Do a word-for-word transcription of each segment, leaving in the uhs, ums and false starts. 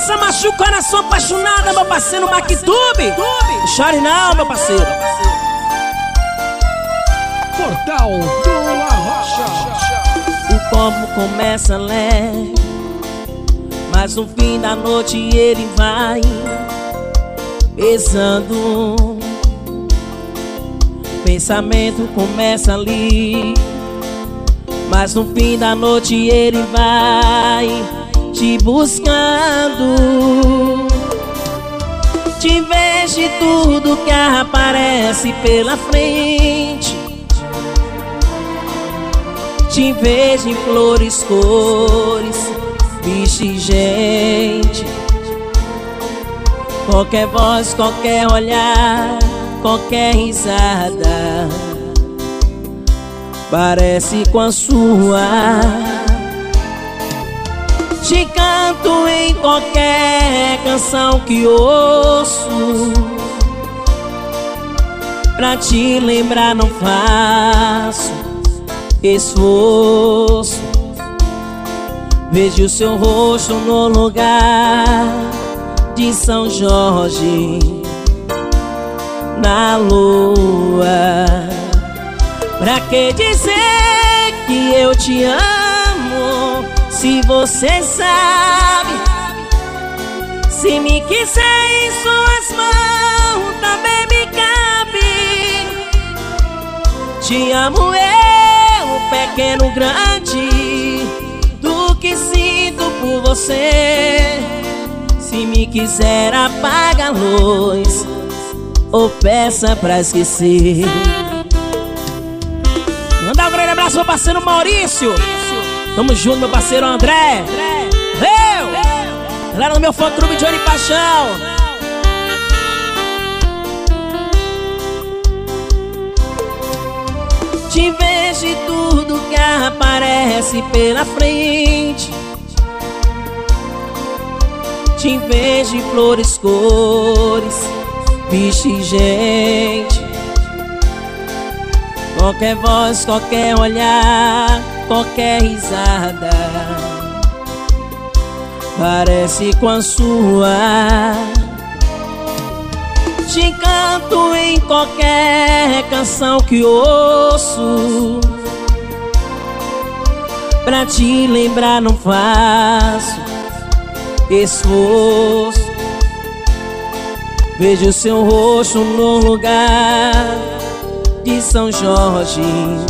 Essa machuca o coração apaixonada, meu parceiro Mactube. Não chore não, meu parceiro. Portal do Arrocha. O copo começa leve, mas no fim da noite ele vai pesando. Pensamento começa ali, mas no fim da noite ele vai te buscando. Te vejo de tudo que aparece pela frente, te vejo em flores, cores, bicho e gente. Qualquer voz, qualquer olhar, qualquer risada parece com a sua. Te canto em qualquer canção que ouço, pra te lembrar não faço esforço. Vejo o seu rosto no lugar de São Jorge, na lua. Pra que dizer que eu te amo, se você sabe? Se me quiser em suas mãos também me cabe. Te amo eu, pequeno, grande, do que sinto por você. Se me quiser apaga a luz ou peça pra esquecer. Mandar um grande abraço pro meu parceiro Maurício. Tamo junto, meu parceiro André. Eu! Galera do meu fã clube Johnny Paixão. Te vejo de tudo que aparece pela frente, te vejo em flores, cores, bicho e gente. Qualquer voz, qualquer olhar, qualquer risada parece com a sua. Te canto em qualquer canção que ouço, pra te lembrar não faço esforço. Vejo seu rosto no lugar de São Jorge,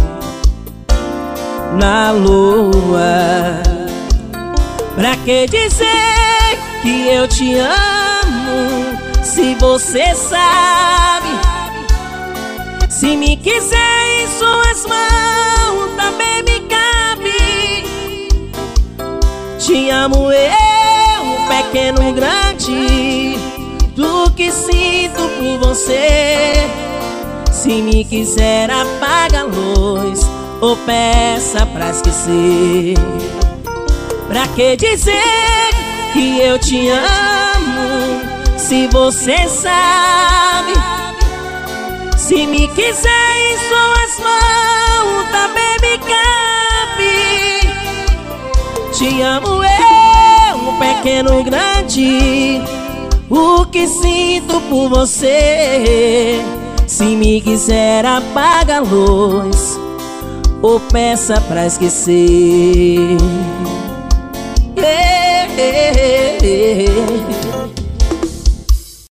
na lua. Pra que dizer que eu te amo, se você sabe? Se me quiser em suas mãos também me cabe. Te amo eu, pequeno, grande, do que sinto por você. Se me quiser apaga a luz ou peça pra esquecer. Pra que dizer que eu te amo, se você sabe? Se me quiser em suas mãos também me cabe. Te amo eu, pequeno, grande, o que sinto por você. Se me quiser apaga a luz ou peça pra esquecer. Yeah, yeah.